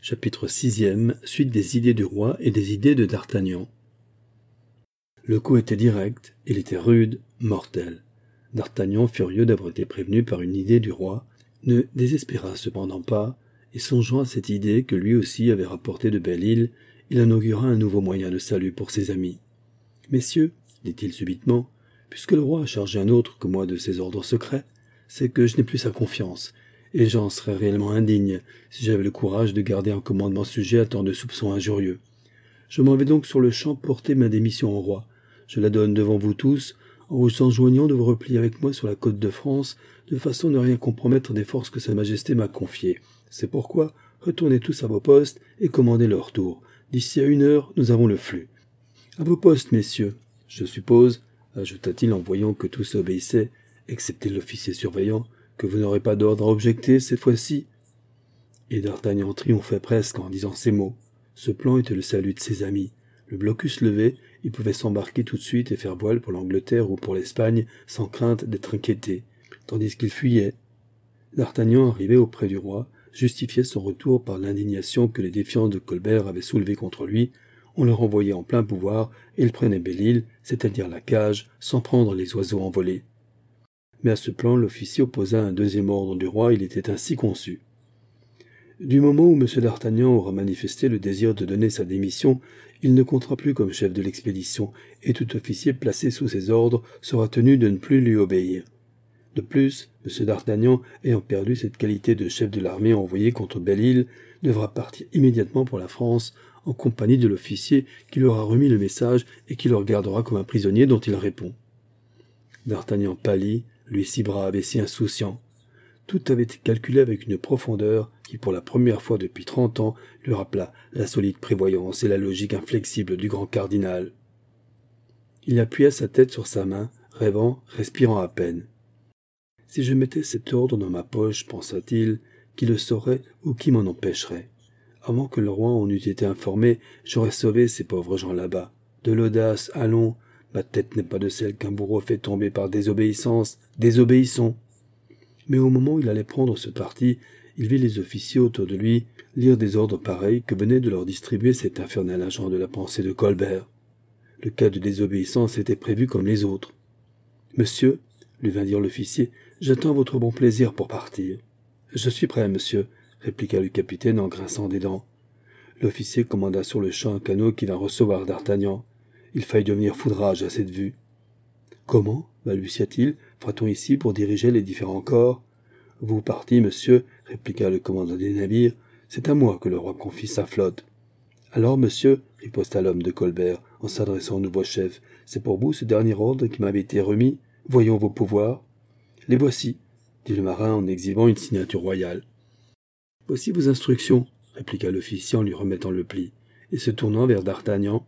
Chapitre 6e, suite des idées du roi et des idées de D'Artagnan. Le coup était direct, il était rude, mortel. D'Artagnan, furieux d'avoir été prévenu par une idée du roi, ne désespéra cependant pas, et songeant à cette idée que lui aussi avait rapportée de Belle-Île, il inaugura un nouveau moyen de salut pour ses amis. « Messieurs, dit-il subitement, puisque le roi a chargé un autre que moi de ses ordres secrets, c'est que je n'ai plus sa confiance, et j'en serais réellement indigne si j'avais le courage de garder un commandement sujet à tant de soupçons injurieux. Je m'en vais donc sur le champ porter ma démission au roi. Je la donne devant vous tous, en vous enjoignant de vous replier avec moi sur la côte de France, de façon à ne rien compromettre des forces que Sa Majesté m'a confiées. C'est pourquoi retournez tous à vos postes et commandez leur tour. D'ici à 1 heure, nous avons le flux. À vos postes, messieurs. Je suppose, ajouta-t-il en voyant que tous obéissaient, excepté l'officier surveillant, que vous n'aurez pas d'ordre à objecter cette fois-ci. Et D'Artagnan triomphait presque en disant ces mots. Ce plan était le salut de ses amis. Le blocus levé, il pouvait s'embarquer tout de suite et faire voile pour l'Angleterre ou pour l'Espagne sans crainte d'être inquiété, tandis qu'il fuyait. D'Artagnan, arrivé auprès du roi, justifiait son retour par l'indignation que les défiances de Colbert avaient soulevée contre lui. On le renvoyait en plein pouvoir et il prenait Belle-Île, c'est-à-dire la cage, sans prendre les oiseaux envolés. Mais à ce plan, l'officier opposa un deuxième ordre du roi, il était ainsi conçu. Du moment où M. d'Artagnan aura manifesté le désir de donner sa démission, il ne comptera plus comme chef de l'expédition, et tout officier placé sous ses ordres sera tenu de ne plus lui obéir. De plus, M. d'Artagnan, ayant perdu cette qualité de chef de l'armée envoyé contre Belle-Île, devra partir immédiatement pour la France, en compagnie de l'officier qui lui aura remis le message et qui le regardera comme un prisonnier dont il répond. D'Artagnan pâlit, lui si brave et si insouciant. Tout avait été calculé avec une profondeur qui, pour la première fois depuis 30 ans, lui rappela la solide prévoyance et la logique inflexible du grand cardinal. Il appuya sa tête sur sa main, rêvant, respirant à peine. « Si je mettais cet ordre dans ma poche, pensa-t-il, qui le saurait ou qui m'en empêcherait? Avant que le roi en eût été informé, j'aurais sauvé ces pauvres gens là-bas. De l'audace, allons, ma tête n'est pas de celle qu'un bourreau fait tomber par désobéissance. Désobéissons !» Mais au moment où il allait prendre ce parti, il vit les officiers autour de lui lire des ordres pareils que venait de leur distribuer cet infernal agent de la pensée de Colbert. Le cas de désobéissance était prévu comme les autres. « Monsieur, » lui vint dire l'officier, « j'attends votre bon plaisir pour partir. »« Je suis prêt, monsieur, » répliqua le capitaine en grinçant des dents. L'officier commanda sur le champ un canot qui vint recevoir D'Artagnan. Il faillit devenir foudrage à cette vue. « Comment ?» balbutia-t-il. « Fera-t-on ici pour diriger les différents corps ?»« Vous partez, monsieur, » répliqua le commandant des navires. « C'est à moi que le roi confie sa flotte. »« Alors, monsieur, » riposta l'homme de Colbert, en s'adressant au nouveau chef, « c'est pour vous ce dernier ordre qui m'avait été remis. Voyons vos pouvoirs. »« Les voici, » dit le marin en exhibant une signature royale. « Voici vos instructions, » répliqua l'officier en lui remettant le pli, et se tournant vers D'Artagnan.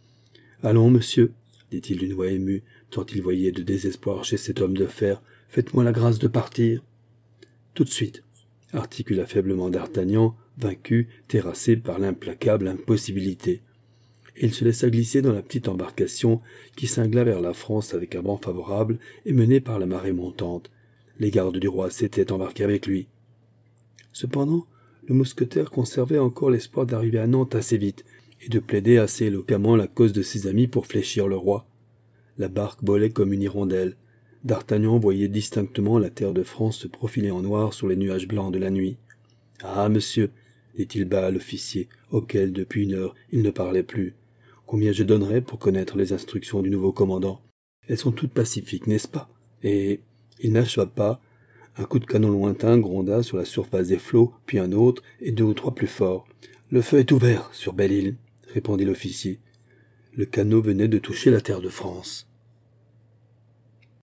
« Allons, monsieur, » dit-il d'une voix émue, tant il voyait de désespoir chez cet homme de fer, « faites-moi la grâce de partir. »« Tout de suite, » articula faiblement D'Artagnan, vaincu, terrassé par l'implacable impossibilité. Et il se laissa glisser dans la petite embarcation qui cingla vers la France avec un vent favorable et menée par la marée montante. Les gardes du roi s'étaient embarqués avec lui. Cependant, le mousquetaire conservait encore l'espoir d'arriver à Nantes assez vite et de plaider assez éloquemment la cause de ses amis pour fléchir le roi. La barque volait comme une hirondelle. D'Artagnan voyait distinctement la terre de France se profiler en noir sur les nuages blancs de la nuit. « Ah, monsieur, » dit-il bas à l'officier, auquel, depuis 1 heure, il ne parlait plus, « combien je donnerais pour connaître les instructions du nouveau commandant. Elles sont toutes pacifiques, n'est-ce pas ?» Et il n'acheva pas. Un coup de canon lointain gronda sur la surface des flots, puis un autre, et 2 ou 3 plus forts. « Le feu est ouvert sur Belle-Île, » répondit l'officier. Le canot venait de toucher la terre de France.